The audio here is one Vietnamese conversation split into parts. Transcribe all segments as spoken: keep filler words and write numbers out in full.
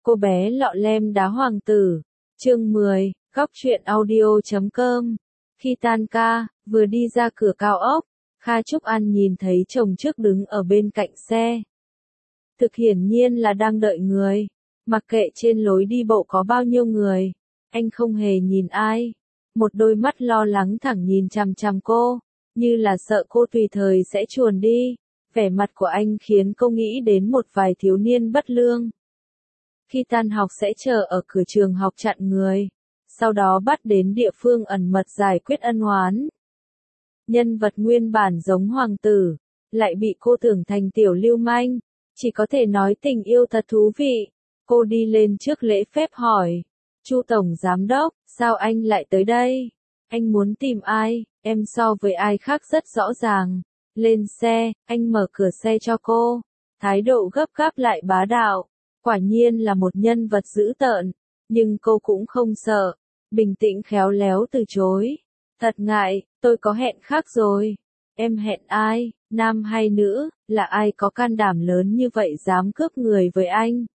Cô bé lọ lem đá hoàng tử. Chương mười, góc truyện audio chấm com. Khi tan ca, vừa đi ra cửa cao ốc, Kha Trúc An nhìn thấy chồng trước đứng ở bên cạnh xe. Thực hiển nhiên là đang đợi người. Mặc kệ trên lối đi bộ có bao nhiêu người, anh không hề nhìn ai. Một đôi mắt lo lắng thẳng nhìn chằm chằm cô, như là sợ cô tùy thời sẽ chuồn đi. Vẻ mặt của anh khiến cô nghĩ đến một vài thiếu niên bất lương. Khi tan học sẽ chờ ở cửa trường học chặn người, sau đó bắt đến địa phương ẩn mật giải quyết ân oán. Nhân vật nguyên bản giống hoàng tử, lại bị cô tưởng thành tiểu lưu manh, chỉ có thể nói tình yêu thật thú vị. Cô đi lên trước lễ phép hỏi, Chu Tổng Giám Đốc, sao anh lại tới đây? Anh muốn tìm ai? Em so với ai khác rất rõ ràng. Lên xe, anh mở cửa xe cho cô, thái độ gấp gáp lại bá đạo. Quả nhiên là một nhân vật dữ tợn, nhưng cô cũng không sợ, bình tĩnh khéo léo từ chối. Thật ngại, tôi có hẹn khác rồi. Em hẹn ai, nam hay nữ, là ai có can đảm lớn như vậy dám cướp người với anh?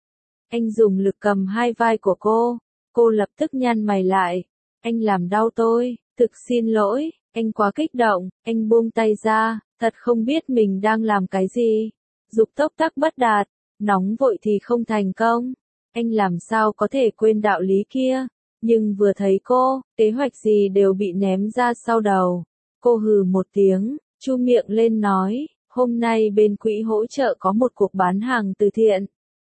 Anh dùng lực cầm hai vai của cô, cô lập tức nhăn mày lại. Anh làm đau tôi, thực xin lỗi, anh quá kích động, anh buông tay ra, thật không biết mình đang làm cái gì. Dục tốc tắc bất đạt, nóng vội thì không thành công. Anh làm sao có thể quên đạo lý kia, nhưng vừa thấy cô, kế hoạch gì đều bị ném ra sau đầu. Cô hừ một tiếng, chu miệng lên nói, hôm nay bên quỹ hỗ trợ có một cuộc bán hàng từ thiện.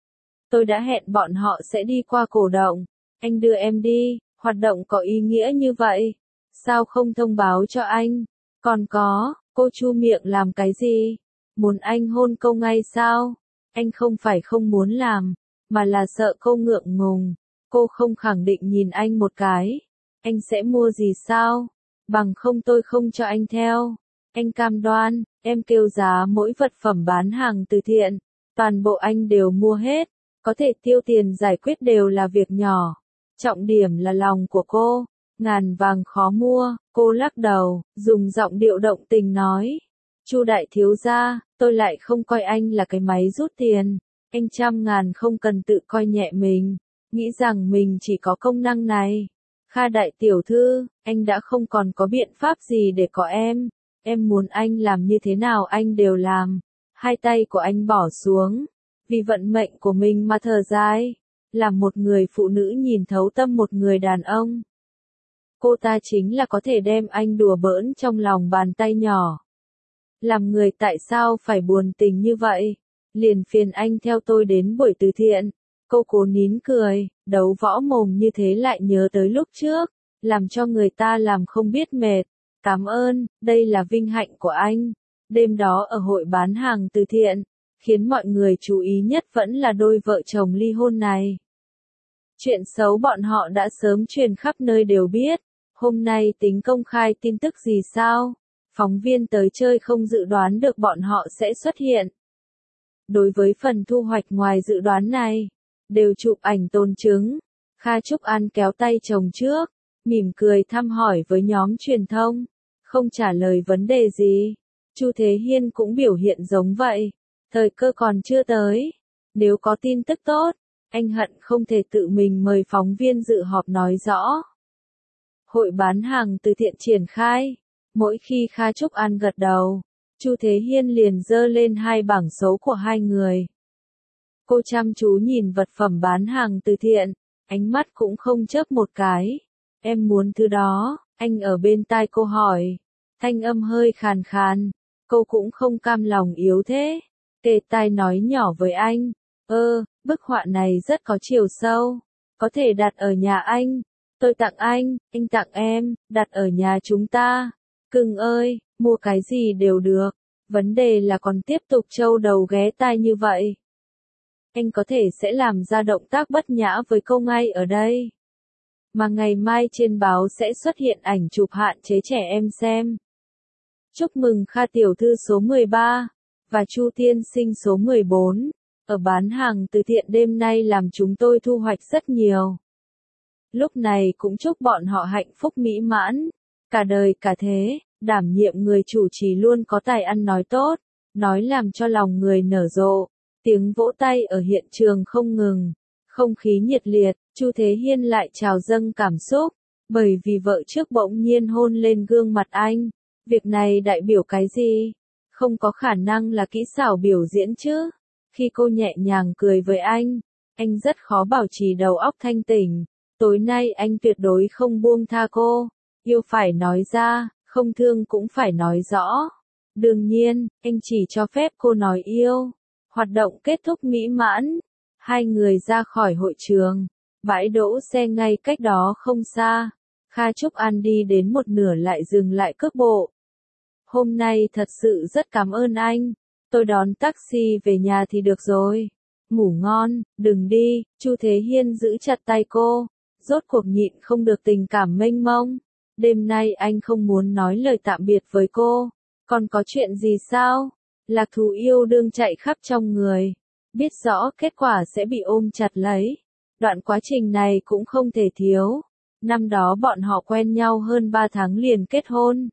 Tôi đã hẹn bọn họ sẽ đi qua cổ động, anh đưa em đi, hoạt động có ý nghĩa như vậy. Sao không thông báo cho anh? Còn có, cô chu miệng làm cái gì? Muốn anh hôn cô ngay sao? Anh không phải không muốn làm, mà là sợ cô ngượng ngùng. Cô không khẳng định nhìn anh một cái. Anh sẽ mua gì sao? Bằng không tôi không cho anh theo. Anh cam đoan, em kêu giá mỗi vật phẩm bán hàng từ thiện, toàn bộ anh đều mua hết. Có thể tiêu tiền giải quyết đều là việc nhỏ. Trọng điểm là lòng của cô. Ngàn vàng khó mua. Cô lắc đầu, dùng giọng điệu động tình nói. Chu đại thiếu gia, tôi lại không coi anh là cái máy rút tiền. Anh trăm ngàn không cần tự coi nhẹ mình, nghĩ rằng mình chỉ có công năng này. Kha đại tiểu thư, anh đã không còn có biện pháp gì để có em. Em muốn anh làm như thế nào anh đều làm. Hai tay của anh bỏ xuống, vì vận mệnh của mình mà thở dài. Làm một người phụ nữ nhìn thấu tâm một người đàn ông. Cô ta chính là có thể đem anh đùa bỡn trong lòng bàn tay nhỏ. Làm người tại sao phải buồn tình như vậy? Liền phiền anh theo tôi đến buổi từ thiện. Cô cố nín cười, đấu võ mồm như thế lại nhớ tới lúc trước, làm cho người ta làm không biết mệt. Cảm ơn, đây là vinh hạnh của anh. Đêm đó ở hội bán hàng từ thiện, khiến mọi người chú ý nhất vẫn là đôi vợ chồng ly hôn này. Chuyện xấu bọn họ đã sớm truyền khắp nơi đều biết. Hôm nay tính công khai tin tức gì sao? Phóng viên tới chơi không dự đoán được bọn họ sẽ xuất hiện. Đối với phần thu hoạch ngoài dự đoán này, đều chụp ảnh tồn chứng. Kha Trúc An kéo tay chồng trước, mỉm cười thăm hỏi với nhóm truyền thông, không trả lời vấn đề gì. Chu Thế Hiên cũng biểu hiện giống vậy. Thời cơ còn chưa tới. Nếu có tin tức tốt, anh hận không thể tự mình mời phóng viên dự họp nói rõ. Hội bán hàng từ thiện triển khai. Mỗi khi Kha Trúc An gật đầu, Chu Thế Hiên liền giơ lên hai bảng số của hai người. Cô chăm chú nhìn vật phẩm bán hàng từ thiện, ánh mắt cũng không chớp một cái. Em muốn thứ đó, anh ở bên tai cô hỏi. Thanh âm hơi khàn khàn, cô cũng không cam lòng yếu thế. Kề tai nói nhỏ với anh, ơ, bức họa này rất có chiều sâu, có thể đặt ở nhà anh. Tôi tặng anh, anh tặng em, đặt ở nhà chúng ta. Cưng ơi, mua cái gì đều được. Vấn đề là còn tiếp tục trâu đầu ghé tai như vậy. Anh có thể sẽ làm ra động tác bất nhã với cô ngay ở đây. Mà ngày mai trên báo sẽ xuất hiện ảnh chụp hạn chế trẻ em xem. Chúc mừng Kha tiểu thư số mười ba, và Chu tiên sinh số mười bốn. Ở bán hàng từ thiện đêm nay làm chúng tôi thu hoạch rất nhiều. Lúc này cũng chúc bọn họ hạnh phúc mỹ mãn. Cả đời cả thế, đảm nhiệm người chủ trì luôn có tài ăn nói tốt, nói làm cho lòng người nở rộ. Tiếng vỗ tay ở hiện trường không ngừng. Không khí nhiệt liệt, Chu Thế Hiên lại trào dâng cảm xúc, bởi vì vợ trước bỗng nhiên hôn lên gương mặt anh. Việc này đại biểu cái gì? Không có khả năng là kỹ xảo biểu diễn chứ. Khi cô nhẹ nhàng cười với anh, anh rất khó bảo trì đầu óc thanh tỉnh. Tối nay anh tuyệt đối không buông tha cô. Yêu phải nói ra, không thương cũng phải nói rõ. Đương nhiên, anh chỉ cho phép cô nói yêu. Hoạt động kết thúc mỹ mãn. Hai người ra khỏi hội trường. Bãi đỗ xe ngay cách đó không xa. Kha Trúc An đi đến một nửa lại dừng lại cước bộ. Hôm nay thật sự rất cảm ơn anh. Tôi đón taxi về nhà thì được rồi. Ngủ ngon, đừng đi. Chu Thế Hiên giữ chặt tay cô. Rốt cuộc nhịn không được tình cảm mênh mông. Đêm nay anh không muốn nói lời tạm biệt với cô. Còn có chuyện gì sao? Lạc thú yêu đương chạy khắp trong người. Biết rõ kết quả sẽ bị ôm chặt lấy. Đoạn quá trình này cũng không thể thiếu. Năm đó bọn họ quen nhau hơn ba tháng liền kết hôn.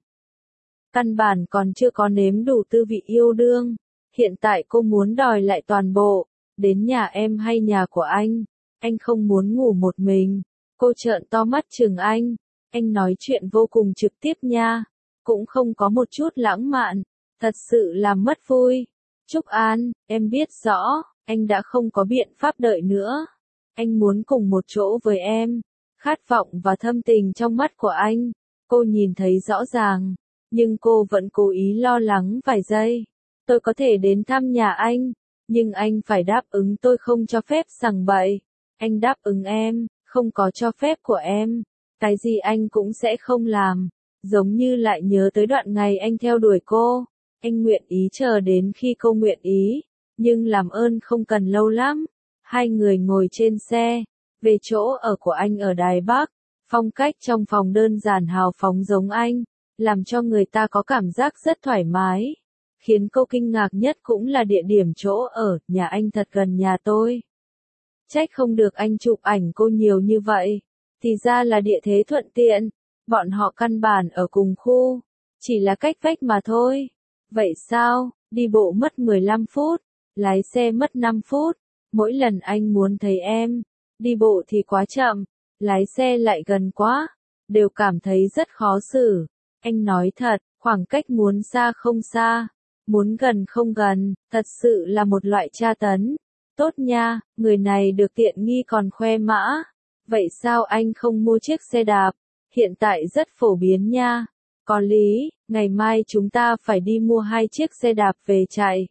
Căn bản còn chưa có nếm đủ tư vị yêu đương. Hiện tại cô muốn đòi lại toàn bộ. Đến nhà em hay nhà của anh. Anh không muốn ngủ một mình. Cô trợn to mắt chừng anh. Anh nói chuyện vô cùng trực tiếp nha. Cũng không có một chút lãng mạn. Thật sự làm mất vui. Trúc An, em biết rõ, anh đã không có biện pháp đợi nữa. Anh muốn cùng một chỗ với em. Khát vọng và thâm tình trong mắt của anh. Cô nhìn thấy rõ ràng. Nhưng cô vẫn cố ý lo lắng vài giây. Tôi có thể đến thăm nhà anh. Nhưng anh phải đáp ứng tôi không cho phép sằng bậy. Anh đáp ứng em, không có cho phép của em. Cái gì anh cũng sẽ không làm. Giống như lại nhớ tới đoạn ngày anh theo đuổi cô. Anh nguyện ý chờ đến khi cô nguyện ý. Nhưng làm ơn không cần lâu lắm. Hai người ngồi trên xe. Về chỗ ở của anh ở Đài Bắc. Phong cách trong phòng đơn giản hào phóng giống anh. Làm cho người ta có cảm giác rất thoải mái. Khiến cô kinh ngạc nhất cũng là địa điểm chỗ ở. Nhà anh thật gần nhà tôi. Trách không được anh chụp ảnh cô nhiều như vậy. Thì ra là địa thế thuận tiện. Bọn họ căn bản ở cùng khu. Chỉ là cách vách mà thôi. Vậy sao, đi bộ mất mười lăm phút. Lái xe mất năm phút. Mỗi lần anh muốn thấy em. Đi bộ thì quá chậm. Lái xe lại gần quá. Đều cảm thấy rất khó xử. Anh nói thật, khoảng cách muốn xa không xa. Muốn gần không gần. Thật sự là một loại tra tấn. Tốt nha, người này được tiện nghi còn khoe mã. Vậy sao anh không mua chiếc xe đạp? Hiện tại rất phổ biến nha. Có lý, ngày mai chúng ta phải đi mua hai chiếc xe đạp về chạy.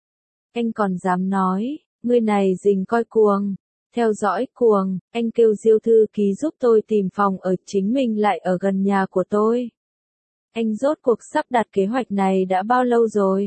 Anh còn dám nói, người này rình coi cuồng. Theo dõi cuồng, anh kêu Diêu thư ký giúp tôi tìm phòng ở chính mình lại ở gần nhà của tôi. Anh rốt cuộc sắp đặt kế hoạch này đã bao lâu rồi?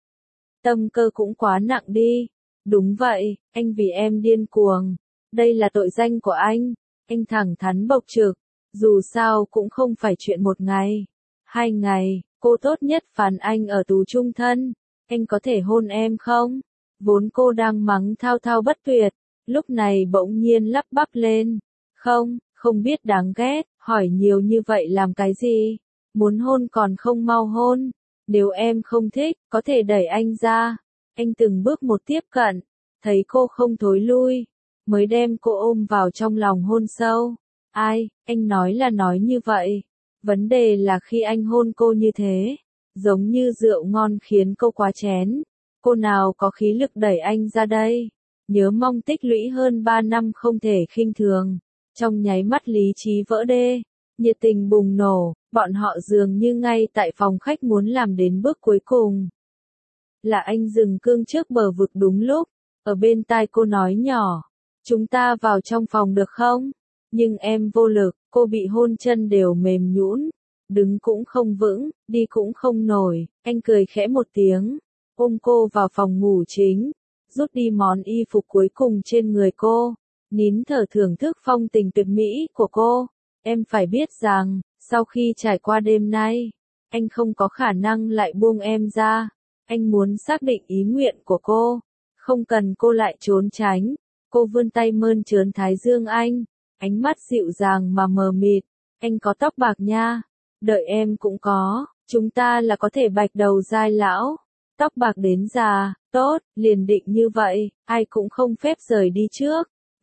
Tâm cơ cũng quá nặng đi. Đúng vậy, anh vì em điên cuồng. Đây là tội danh của anh. Anh thẳng thắn bộc trực. Dù sao cũng không phải chuyện một ngày. Hai ngày, cô tốt nhất phán anh ở tù chung thân. Anh có thể hôn em không? Vốn cô đang mắng thao thao bất tuyệt. Lúc này bỗng nhiên lắp bắp lên. Không, không biết đáng ghét. Hỏi nhiều như vậy làm cái gì? Muốn hôn còn không mau hôn. Nếu em không thích, có thể đẩy anh ra. Anh từng bước một tiếp cận. Thấy cô không thối lui. Mới đem cô ôm vào trong lòng hôn sâu. Ai, anh nói là nói như vậy. Vấn đề là khi anh hôn cô như thế. Giống như rượu ngon khiến cô quá chén. Cô nào có khí lực đẩy anh ra đây. Nhớ mong tích lũy hơn ba năm không thể khinh thường. Trong nháy mắt lý trí vỡ đê. Nhiệt tình bùng nổ. Bọn họ dường như ngay tại phòng khách muốn làm đến bước cuối cùng. Là anh dừng cương trước bờ vực đúng lúc. Ở bên tai cô nói nhỏ. Chúng ta vào trong phòng được không? Nhưng em vô lực, cô bị hôn chân đều mềm nhũn. Đứng cũng không vững, đi cũng không nổi. Anh cười khẽ một tiếng. Ôm cô vào phòng ngủ chính. Rút đi món y phục cuối cùng trên người cô. Nín thở thưởng thức phong tình tuyệt mỹ của cô. Em phải biết rằng, sau khi trải qua đêm nay, anh không có khả năng lại buông em ra. Anh muốn xác định ý nguyện của cô. Không cần cô lại trốn tránh. Cô vươn tay mơn trớn thái dương anh. Ánh mắt dịu dàng mà mờ mịt. Anh có tóc bạc nha. Đợi em cũng có. Chúng ta là có thể bạch đầu giai lão. Tóc bạc đến già. Tốt, liền định như vậy. Ai cũng không phép rời đi trước.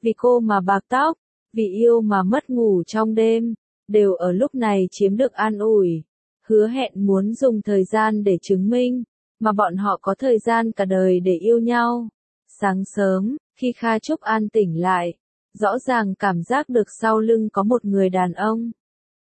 vì cô mà bạc tóc, vì yêu mà mất ngủ trong đêm, đều ở lúc này chiếm được an ủi. Hứa hẹn muốn dùng thời gian để chứng minh, mà bọn họ có thời gian cả đời để yêu nhau. Sáng sớm, khi Kha Trúc An tỉnh lại, rõ ràng cảm giác được sau lưng có một người đàn ông.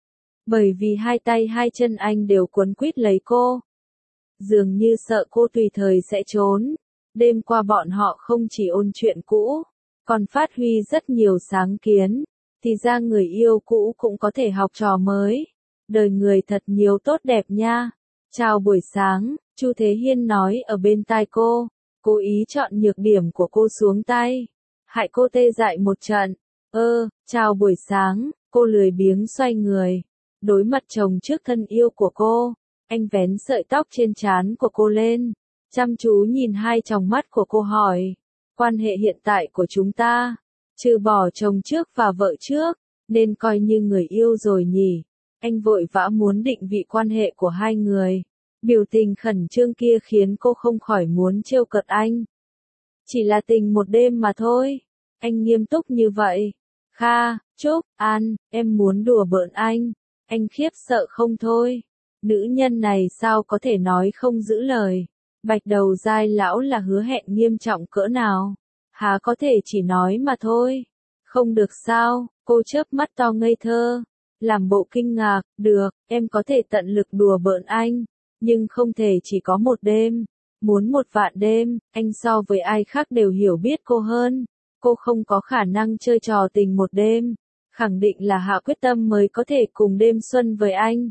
Bởi vì hai tay hai chân anh đều cuốn quýt lấy cô. Dường như sợ cô tùy thời sẽ trốn. Đêm qua bọn họ không chỉ ôn chuyện cũ, còn phát huy rất nhiều sáng kiến. Thì ra người yêu cũ cũng có thể học trò mới. Đời người thật nhiều tốt đẹp nha. Chào buổi sáng, Chu Thế Hiên nói ở bên tai cô, cố ý chọn nhược điểm của cô xuống tay. Hại cô tê dại một trận. Ơ, chào buổi sáng, cô lười biếng xoay người. Đối mặt chồng trước thân yêu của cô, anh vén sợi tóc trên trán của cô lên, chăm chú nhìn hai tròng mắt của cô hỏi, quan hệ hiện tại của chúng ta, trừ bỏ chồng trước và vợ trước, nên coi như người yêu rồi nhỉ. Anh vội vã muốn định vị quan hệ của hai người, biểu tình khẩn trương kia khiến cô không khỏi muốn trêu cợt anh. Chỉ là tình một đêm mà thôi, anh nghiêm túc như vậy. Kha, Trúc, An, em muốn đùa bỡn anh. Anh khiếp sợ không thôi. Nữ nhân này sao có thể nói không giữ lời. Bạch đầu dai lão là hứa hẹn nghiêm trọng cỡ nào. Há có thể chỉ nói mà thôi. Không được sao, cô chớp mắt to ngây thơ. Làm bộ kinh ngạc, được, em có thể tận lực đùa bỡn anh. Nhưng không thể chỉ có một đêm. Muốn một vạn đêm, anh so với ai khác đều hiểu biết cô hơn. Cô không có khả năng chơi trò tình một đêm. Khẳng định là hạ quyết tâm mới có thể cùng đêm xuân với anh.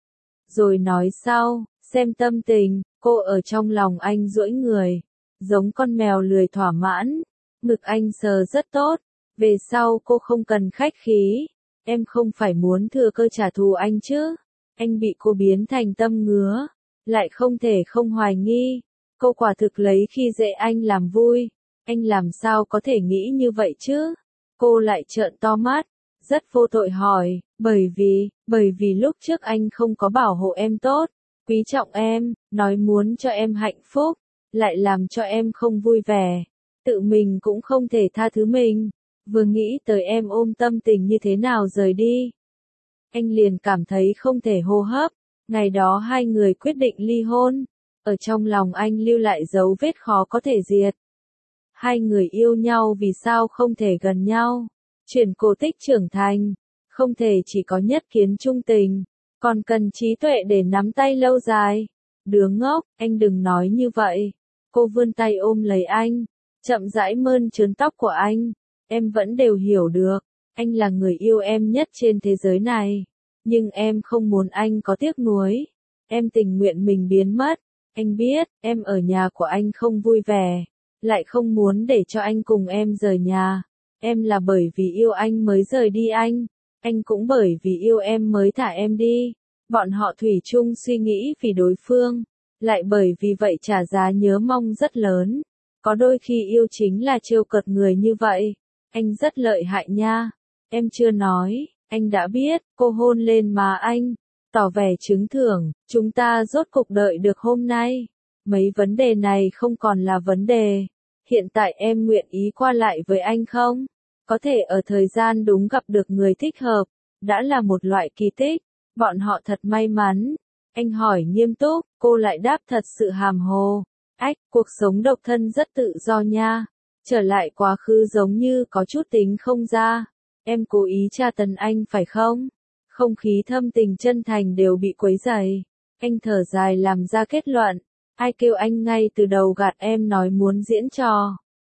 Rồi nói sau, xem tâm tình, cô ở trong lòng anh duỗi người, giống con mèo lười thỏa mãn, ngực anh sờ rất tốt, về sau cô không cần khách khí, em không phải muốn thừa cơ trả thù anh chứ, anh bị cô biến thành tâm ngứa, lại không thể không hoài nghi, cô quả thực lấy khi dễ anh làm vui, anh làm sao có thể nghĩ như vậy chứ, cô lại trợn to mắt. Rất vô tội hỏi, bởi vì, bởi vì lúc trước anh không có bảo hộ em tốt, quý trọng em, nói muốn cho em hạnh phúc, lại làm cho em không vui vẻ, tự mình cũng không thể tha thứ mình, vừa nghĩ tới em ôm tâm tình như thế nào rời đi. Anh liền cảm thấy không thể hô hấp, ngày đó hai người quyết định ly hôn, ở trong lòng anh lưu lại dấu vết khó có thể diệt. Hai người yêu nhau vì sao không thể gần nhau? Chuyển cổ tích trưởng thành, không thể chỉ có nhất kiến trung tình, còn cần trí tuệ để nắm tay lâu dài. Đứa ngốc, anh đừng nói như vậy. Cô vươn tay ôm lấy anh, chậm rãi mơn trớn tóc của anh. Em vẫn đều hiểu được, anh là người yêu em nhất trên thế giới này. Nhưng em không muốn anh có tiếc nuối. Em tình nguyện mình biến mất. Anh biết, em ở nhà của anh không vui vẻ, lại không muốn để cho anh cùng em rời nhà. Em là bởi vì yêu anh mới rời đi anh, anh cũng bởi vì yêu em mới thả em đi. Bọn họ thủy chung suy nghĩ vì đối phương, lại bởi vì vậy trả giá nhớ mong rất lớn. Có đôi khi yêu chính là trêu cợt người như vậy. Anh rất lợi hại nha. Em chưa nói, anh đã biết, cô hôn lên má anh, tỏ vẻ chứng thưởng, chúng ta rốt cục đợi được hôm nay. Mấy vấn đề này không còn là vấn đề. Hiện tại em nguyện ý qua lại với anh không? Có thể ở thời gian đúng gặp được người thích hợp, đã là một loại kỳ tích. Bọn họ thật may mắn. Anh hỏi nghiêm túc, cô lại đáp thật sự hàm hồ. Ách, cuộc sống độc thân rất tự do nha. Trở lại quá khứ giống như có chút tính không ra. Em cố ý tra tấn anh phải không? Không khí thâm tình chân thành đều bị quấy rầy. Anh thở dài làm ra kết luận. Ai kêu anh ngay từ đầu gạt em nói muốn diễn trò.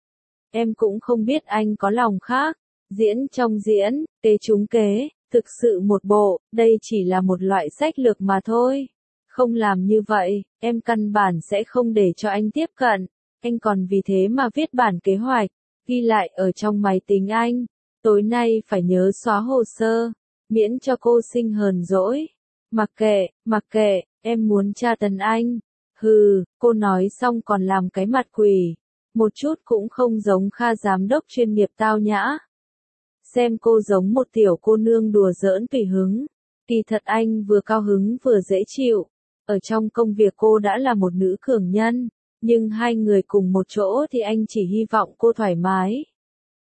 Em cũng không biết anh có lòng khác. Diễn trong diễn, kế trúng kế, thực sự một bộ, đây chỉ là một loại sách lược mà thôi. Không làm như vậy, em căn bản sẽ không để cho anh tiếp cận. Anh còn vì thế mà viết bản kế hoạch, ghi lại ở trong máy tính anh. Tối nay phải nhớ xóa hồ sơ, miễn cho cô sinh hờn dỗi. Mặc kệ, mặc kệ, em muốn tra tấn anh. Hừ, cô nói xong còn làm cái mặt quỷ. Một chút cũng không giống Kha giám đốc chuyên nghiệp tao nhã. Xem cô giống một tiểu cô nương đùa giỡn tùy hứng. Kỳ thật anh vừa cao hứng vừa dễ chịu. Ở trong công việc cô đã là một nữ cường nhân. Nhưng hai người cùng một chỗ thì anh chỉ hy vọng cô thoải mái.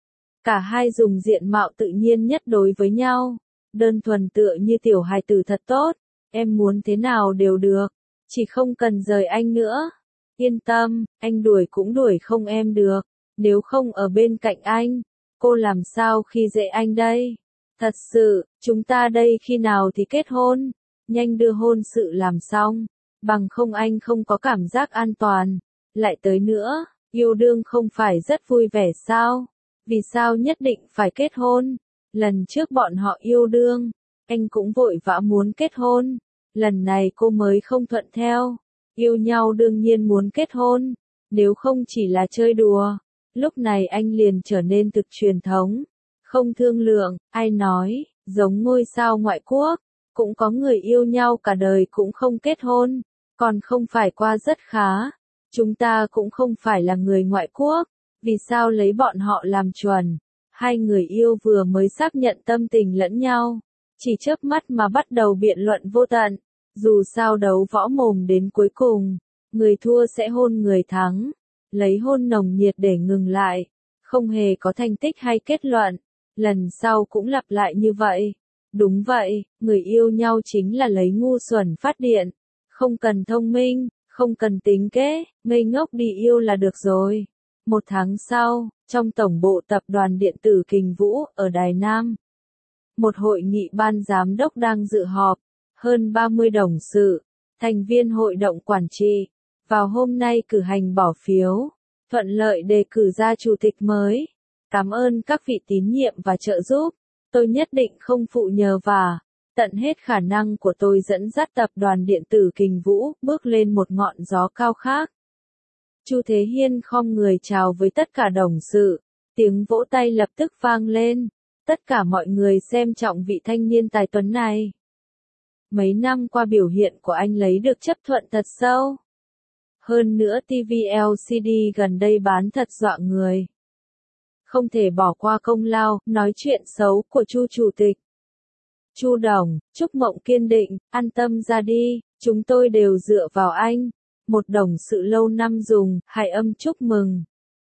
Cả hai dùng diện mạo tự nhiên nhất đối với nhau, đơn thuần tựa như tiểu hài tử thật tốt, em muốn thế nào đều được, chỉ không cần rời anh nữa. Yên tâm, anh đuổi cũng đuổi không em được, nếu không ở bên cạnh anh, cô làm sao khi dễ anh đây? Thật sự, chúng ta đây khi nào thì kết hôn? Nhanh đưa hôn sự làm xong, bằng không anh không có cảm giác an toàn. Lại tới nữa, yêu đương không phải rất vui vẻ sao? Vì sao nhất định phải kết hôn? Lần trước bọn họ yêu đương, anh cũng vội vã muốn kết hôn. Lần này cô mới không thuận theo. Yêu nhau đương nhiên muốn kết hôn, nếu không chỉ là chơi đùa. Lúc này anh liền trở nên thực truyền thống, không thương lượng, ai nói, giống ngôi sao ngoại quốc, cũng có người yêu nhau cả đời cũng không kết hôn, còn không phải qua rất khá. Chúng ta cũng không phải là người ngoại quốc, vì sao lấy bọn họ làm chuẩn? Hai người yêu vừa mới xác nhận tâm tình lẫn nhau, chỉ chớp mắt mà bắt đầu biện luận vô tận. Dù sao đấu võ mồm đến cuối cùng, người thua sẽ hôn người thắng, lấy hôn nồng nhiệt để ngừng lại, không hề có thành tích hay kết luận, lần sau cũng lặp lại như vậy. Đúng vậy, người yêu nhau chính là lấy ngu xuẩn phát điện, không cần thông minh, không cần tính kế, ngây ngốc đi yêu là được rồi. Một tháng sau, trong tổng bộ tập đoàn điện tử Kình Vũ ở Đài Nam, một hội nghị ban giám đốc đang dự họp. Hơn ba mươi đồng sự, thành viên hội đồng quản trị, vào hôm nay cử hành bỏ phiếu, thuận lợi đề cử ra chủ tịch mới. Cảm ơn các vị tín nhiệm và trợ giúp, tôi nhất định không phụ nhờ vả, tận hết khả năng của tôi dẫn dắt tập đoàn điện tử Kình Vũ bước lên một ngọn gió cao khác. Chu Thế Hiên khom người chào với tất cả đồng sự, tiếng vỗ tay lập tức vang lên, tất cả mọi người xem trọng vị thanh niên tài tuấn này. Mấy năm qua biểu hiện của anh lấy được chấp thuận thật sâu. Hơn nữa ti vi lờ xê đê gần đây bán thật dọa người. Không thể bỏ qua công lao, nói chuyện xấu của Chu chủ tịch. Chu Đồng, Trúc Mộng kiên định, an tâm ra đi, chúng tôi đều dựa vào anh. Một đồng sự lâu năm dùng, hài âm chúc mừng.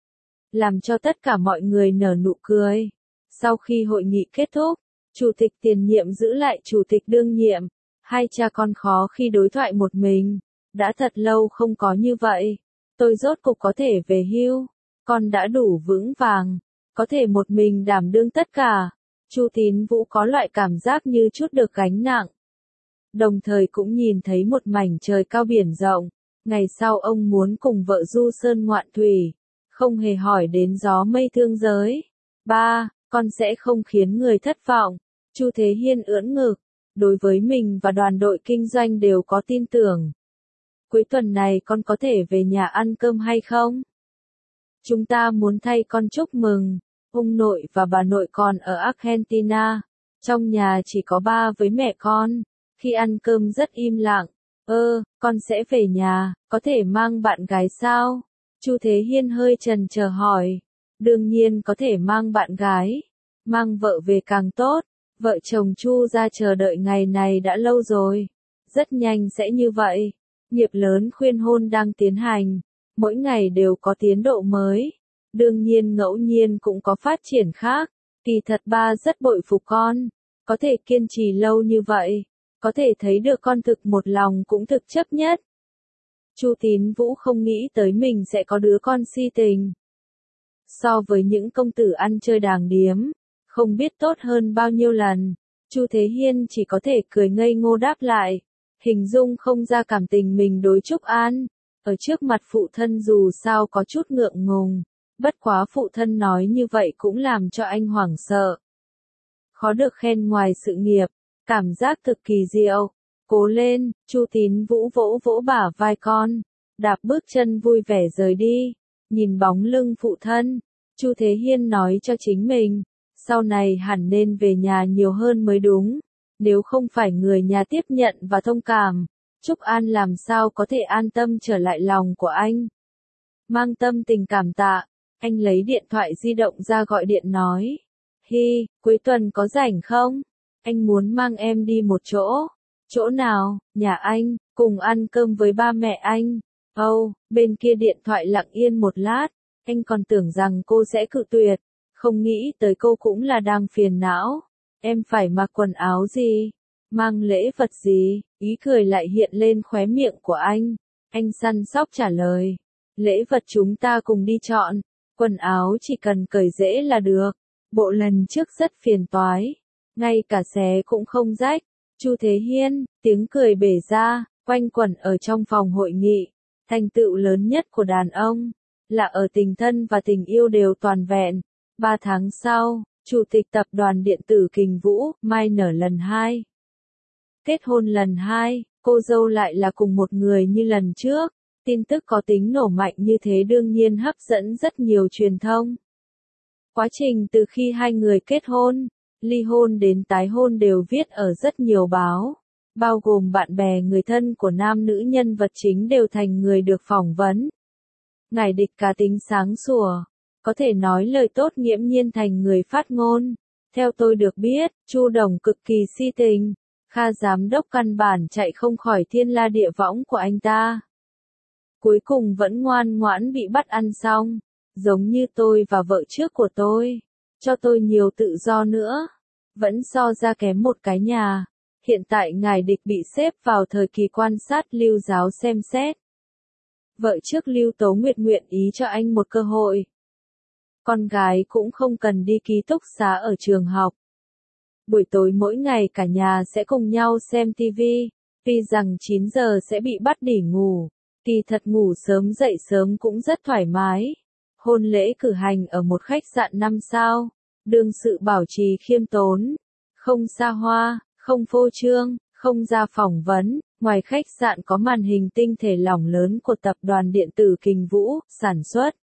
Làm cho tất cả mọi người nở nụ cười. Sau khi hội nghị kết thúc, chủ tịch tiền nhiệm giữ lại chủ tịch đương nhiệm. Hai cha con khó khi đối thoại một mình, đã thật lâu không có như vậy. Tôi rốt cục có thể về hưu, con đã đủ vững vàng, có thể một mình đảm đương tất cả. Chu Tín Vũ có loại cảm giác như chút được gánh nặng. Đồng thời cũng nhìn thấy một mảnh trời cao biển rộng. Ngày sau ông muốn cùng vợ du sơn ngoạn thủy, không hề hỏi đến gió mây thương giới. Ba, con sẽ không khiến người thất vọng. Chu Thế Hiên ưỡn ngực. Đối với mình và đoàn đội kinh doanh đều có tin tưởng. Cuối tuần này con có thể về nhà ăn cơm hay không? Chúng ta muốn thay con chúc mừng. Ông nội và bà nội con ở Argentina. Trong nhà chỉ có ba với mẹ con. Khi ăn cơm rất im lặng. Ơ, con sẽ về nhà, có thể mang bạn gái sao? Chu Thế Hiên hơi chần chờ hỏi. Đương nhiên có thể mang bạn gái. Mang vợ về càng tốt. Vợ chồng Chu ra chờ đợi ngày này đã lâu rồi. Rất nhanh sẽ như vậy. Nghiệp lớn khuyên hôn đang tiến hành. Mỗi ngày đều có tiến độ mới. Đương nhiên ngẫu nhiên cũng có phát triển khác. Kỳ thật ba rất bội phục con. Có thể kiên trì lâu như vậy. Có thể thấy được con thực một lòng cũng thực chấp nhất. Chu Tín Vũ không nghĩ tới mình sẽ có đứa con si tình. So với những công tử ăn chơi đàng điếm, không biết tốt hơn bao nhiêu lần. Chu Thế Hiên chỉ có thể cười ngây ngô đáp lại. Hình dung không ra cảm tình mình đối Trúc An. Ở trước mặt phụ thân dù sao có chút ngượng ngùng. Bất quá phụ thân nói như vậy cũng làm cho anh hoảng sợ. Khó được khen ngoài sự nghiệp. Cảm giác cực kỳ diệu. Cố lên, Chu Tín Vũ vỗ vỗ bả vai con. Đạp bước chân vui vẻ rời đi. Nhìn bóng lưng phụ thân. Chu Thế Hiên nói cho chính mình. Sau này hẳn nên về nhà nhiều hơn mới đúng. Nếu không phải người nhà tiếp nhận và thông cảm, Trúc An làm sao có thể an tâm trở lại lòng của anh. Mang tâm tình cảm tạ, anh lấy điện thoại di động ra gọi điện nói. Hi, cuối tuần có rảnh không? Anh muốn mang em đi một chỗ. Chỗ nào? Nhà anh, cùng ăn cơm với ba mẹ anh. Âu, oh, bên kia điện thoại lặng yên một lát, anh còn tưởng rằng cô sẽ cự tuyệt. Không nghĩ tới cô cũng là đang phiền não. Em phải mặc quần áo gì? Mang lễ vật gì? Ý cười lại hiện lên khóe miệng của anh. Anh săn sóc trả lời. Lễ vật chúng ta cùng đi chọn. Quần áo chỉ cần cởi dễ là được. Bộ lần trước rất phiền toái. Ngay cả xé cũng không rách. Chu Thế Hiên, tiếng cười bể ra, quanh quẩn ở trong phòng hội nghị. Thành tựu lớn nhất của đàn ông, là ở tình thân và tình yêu đều toàn vẹn. Ba tháng sau, Chủ tịch tập đoàn điện tử Kình Vũ, Mai nở lần hai. Kết hôn lần hai, cô dâu lại là cùng một người như lần trước. Tin tức có tính nổ mạnh như thế đương nhiên hấp dẫn rất nhiều truyền thông. Quá trình từ khi hai người kết hôn, ly hôn đến tái hôn đều viết ở rất nhiều báo, bao gồm bạn bè người thân của nam nữ nhân vật chính đều thành người được phỏng vấn. Ngải Địch cá tính sáng sủa, có thể nói lời tốt nghiễm nhiên thành người phát ngôn. Theo tôi được biết, Chu Đồng cực kỳ si tình, Kha giám đốc căn bản chạy không khỏi thiên la địa võng của anh ta. Cuối cùng vẫn ngoan ngoãn bị bắt ăn xong, giống như tôi và vợ trước của tôi, cho tôi nhiều tự do nữa, vẫn so ra kém một cái nhà. Hiện tại Ngải Địch bị xếp vào thời kỳ quan sát Lưu Giáo xem xét. Vợ trước Lưu Tố Nguyệt nguyện ý cho anh một cơ hội. Con gái cũng không cần đi ký túc xá ở trường học. Buổi tối mỗi ngày cả nhà sẽ cùng nhau xem ti vi, tuy rằng chín giờ sẽ bị bắt đỉ ngủ, kỳ thật ngủ sớm dậy sớm cũng rất thoải mái. Hôn lễ cử hành ở một khách sạn năm sao, đương sự bảo trì khiêm tốn, không xa hoa, không phô trương, không ra phỏng vấn. Ngoài khách sạn có màn hình tinh thể lỏng lớn của tập đoàn điện tử Kình Vũ sản xuất.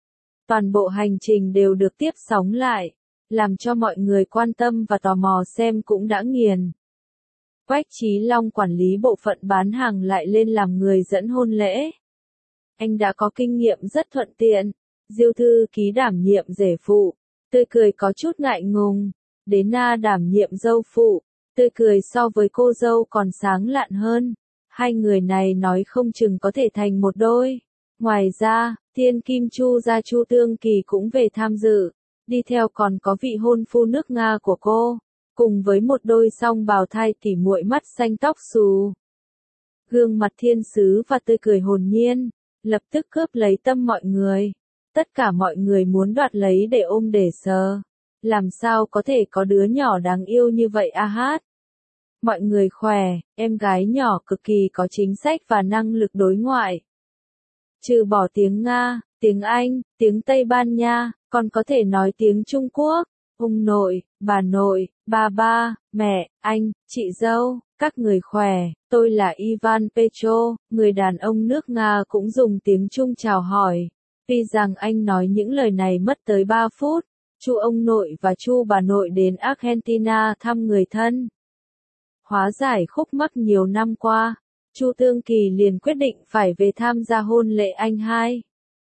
Toàn bộ hành trình đều được tiếp sóng lại, làm cho mọi người quan tâm và tò mò xem cũng đã nghiền. Quách Chí Long quản lý bộ phận bán hàng lại lên làm người dẫn hôn lễ. Anh đã có kinh nghiệm rất thuận tiện. Diêu thư ký đảm nhiệm rể phụ, tươi cười có chút ngại ngùng. Đế Na đảm nhiệm dâu phụ, tươi cười so với cô dâu còn sáng lạn hơn. Hai người này nói không chừng có thể thành một đôi. Ngoài ra, Thiên Kim Chu gia Chu Tương Kỳ cũng về tham dự. Đi theo còn có vị hôn phu nước Nga của cô, cùng với một đôi song bào thai tỉ muội mắt xanh tóc xù. Gương mặt thiên sứ và tươi cười hồn nhiên, lập tức cướp lấy tâm mọi người. Tất cả mọi người muốn đoạt lấy để ôm để sờ. Làm sao có thể có đứa nhỏ đáng yêu như vậy a hát. Mọi người khỏe, em gái nhỏ cực kỳ có chính sách và năng lực đối ngoại. Trừ bỏ tiếng Nga, tiếng Anh, tiếng Tây Ban Nha, còn có thể nói tiếng Trung Quốc. Ông nội, bà nội, ba ba, mẹ, anh, chị dâu, các người khỏe, tôi là Ivan Petro, người đàn ông nước Nga cũng dùng tiếng Trung chào hỏi. Tuy rằng anh nói những lời này mất tới ba phút, Chu ông nội và Chu bà nội đến Argentina thăm người thân. Hóa giải khúc mắc nhiều năm qua, Chu Tương Kỳ liền quyết định phải về tham gia hôn lễ anh hai.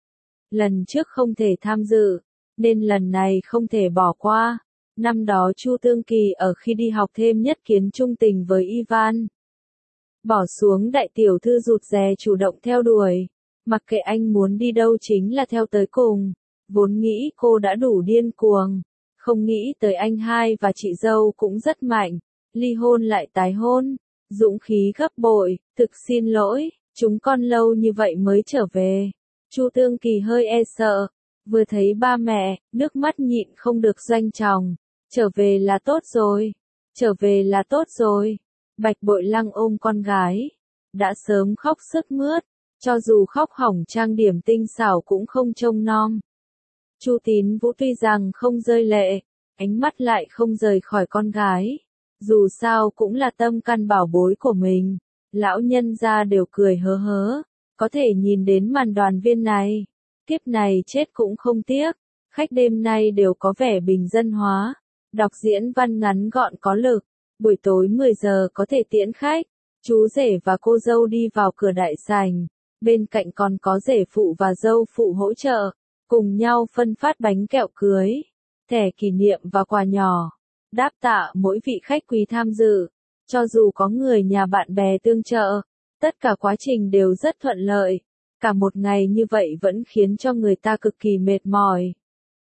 Lần trước không thể tham dự, nên lần này không thể bỏ qua. Năm đó Chu Tương Kỳ ở khi đi học thêm nhất kiến trung tình với Ivan. Bỏ xuống đại tiểu thư rụt rè chủ động theo đuổi. Mặc kệ anh muốn đi đâu chính là theo tới cùng. Vốn nghĩ cô đã đủ điên cuồng. Không nghĩ tới anh hai và chị dâu cũng rất mạnh. Ly hôn lại tái hôn. Dũng khí gấp bội, thực xin lỗi, chúng con lâu như vậy mới trở về. Chu Tương Kỳ hơi e sợ. Vừa thấy ba mẹ, nước mắt nhịn không được doanh tròng. Trở về là tốt rồi. Trở về là tốt rồi. Bạch Bội Lăng ôm con gái. Đã sớm khóc sướt mướt. Cho dù khóc hỏng trang điểm tinh xảo cũng không trông nom. Chu Tín Vũ tuy rằng không rơi lệ, ánh mắt lại không rời khỏi con gái. Dù sao cũng là tâm căn bảo bối của mình. Lão nhân gia đều cười hớ hớ. Có thể nhìn đến màn đoàn viên này. Kiếp này chết cũng không tiếc. Khách đêm nay đều có vẻ bình dân hóa. Đọc diễn văn ngắn gọn có lực. Buổi tối mười giờ có thể tiễn khách. Chú rể và cô dâu đi vào cửa đại sảnh. Bên cạnh còn có rể phụ và dâu phụ hỗ trợ. Cùng nhau phân phát bánh kẹo cưới, thẻ kỷ niệm và quà nhỏ. Đáp tạ mỗi vị khách quý tham dự. Cho dù có người nhà bạn bè tương trợ, tất cả quá trình đều rất thuận lợi. Cả một ngày như vậy vẫn khiến cho người ta cực kỳ mệt mỏi.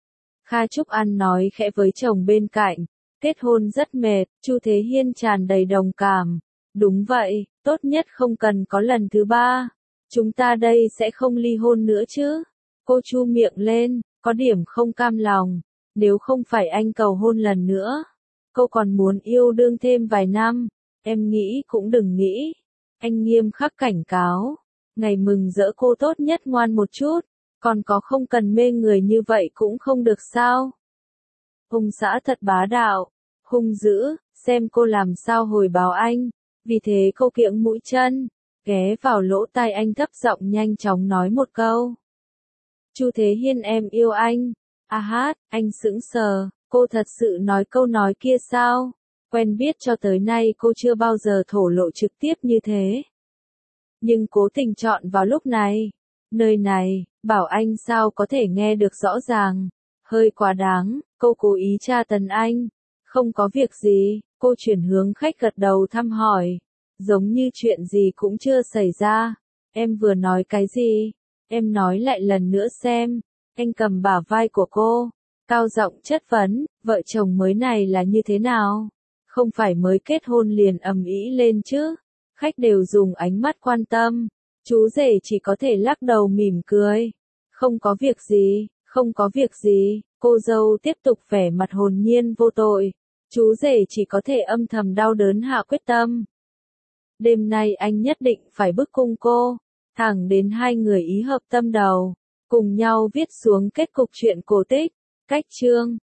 Kha Trúc An nói khẽ với chồng bên cạnh, kết hôn rất mệt, Chu Thế Hiên tràn đầy đồng cảm. Đúng vậy, tốt nhất không cần có lần thứ ba. Chúng ta đây sẽ không ly hôn nữa chứ? Cô chu miệng lên, có điểm không cam lòng. Nếu không phải anh cầu hôn lần nữa, cô còn muốn yêu đương thêm vài năm. Em nghĩ cũng đừng nghĩ. Anh nghiêm khắc cảnh cáo. Ngày mừng giỗ cô tốt nhất ngoan một chút. Còn có không cần mê người như vậy cũng không được sao? Ông xã thật bá đạo, hung dữ, xem cô làm sao hồi báo anh. Vì thế cô kiễng mũi chân, ghé vào lỗ tai anh thấp giọng nhanh chóng nói một câu. Chu Thế Hiên em yêu anh. A hát, anh sững sờ, cô thật sự nói câu nói kia sao? Quen biết cho tới nay cô chưa bao giờ thổ lộ trực tiếp như thế. Nhưng cố tình chọn vào lúc này, nơi này, bảo anh sao có thể nghe được rõ ràng. Hơi quá đáng, cô cố ý tra tấn anh. Không có việc gì, cô chuyển hướng khách gật đầu thăm hỏi. Giống như chuyện gì cũng chưa xảy ra. Em vừa nói cái gì? Em nói lại lần nữa xem. Anh cầm bả vai của cô, cao giọng chất vấn, vợ chồng mới này là như thế nào? Không phải mới kết hôn liền ầm ĩ lên chứ? Khách đều dùng ánh mắt quan tâm. Chú rể chỉ có thể lắc đầu mỉm cười. Không có việc gì, không có việc gì. Cô dâu tiếp tục vẻ mặt hồn nhiên vô tội. Chú rể chỉ có thể âm thầm đau đớn hạ quyết tâm. Đêm nay anh nhất định phải bức cung cô. Thẳng đến hai người ý hợp tâm đầu. Cùng nhau viết xuống kết cục chuyện cổ tích. Cách chương.